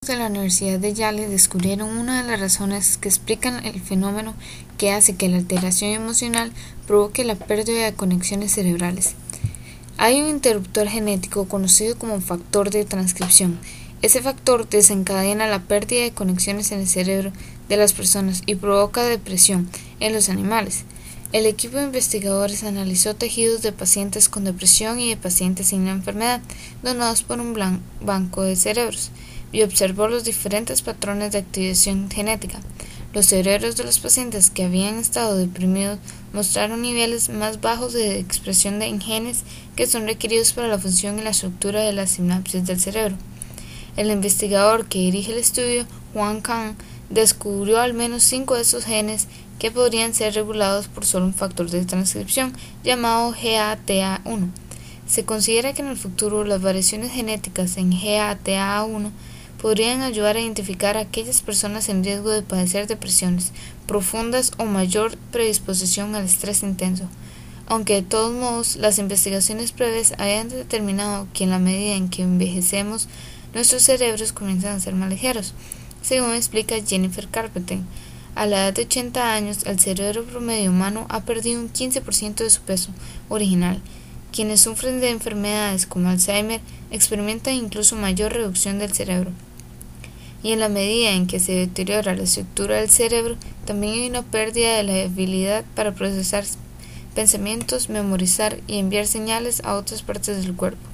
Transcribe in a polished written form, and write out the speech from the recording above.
de la Universidad de Yale descubrieron una de las razones que explican el fenómeno que hace que la alteración emocional provoque la pérdida de conexiones cerebrales. Hay un interruptor genético conocido como factor de transcripción. Ese factor desencadena la pérdida de conexiones en el cerebro de las personas y provoca depresión en los animales. El equipo de investigadores analizó tejidos de pacientes con depresión y de pacientes sin la enfermedad, donados por un banco de cerebros, y observó los diferentes patrones de activación genética. Los cerebros de los pacientes que habían estado deprimidos mostraron niveles más bajos de expresión de genes que son requeridos para la función y la estructura de las sinapsis del cerebro. El investigador que dirige el estudio, Juan Kang, descubrió al menos 5 de esos genes que podrían ser regulados por solo un factor de transcripción llamado GATA1. Se considera que en el futuro las variaciones genéticas en GATA1 podrían ayudar a identificar a aquellas personas en riesgo de padecer depresiones profundas o mayor predisposición al estrés intenso, aunque de todos modos las investigaciones previas habían determinado que en la medida en que envejecemos, nuestros cerebros comienzan a ser más ligeros, según explica Jennifer Carpenter. A la edad de 80 años, el cerebro promedio humano ha perdido un 15% de su peso original. Quienes sufren de enfermedades como Alzheimer experimentan incluso mayor reducción del cerebro. Y en la medida en que se deteriora la estructura del cerebro, también hay una pérdida de la habilidad para procesar pensamientos, memorizar y enviar señales a otras partes del cuerpo.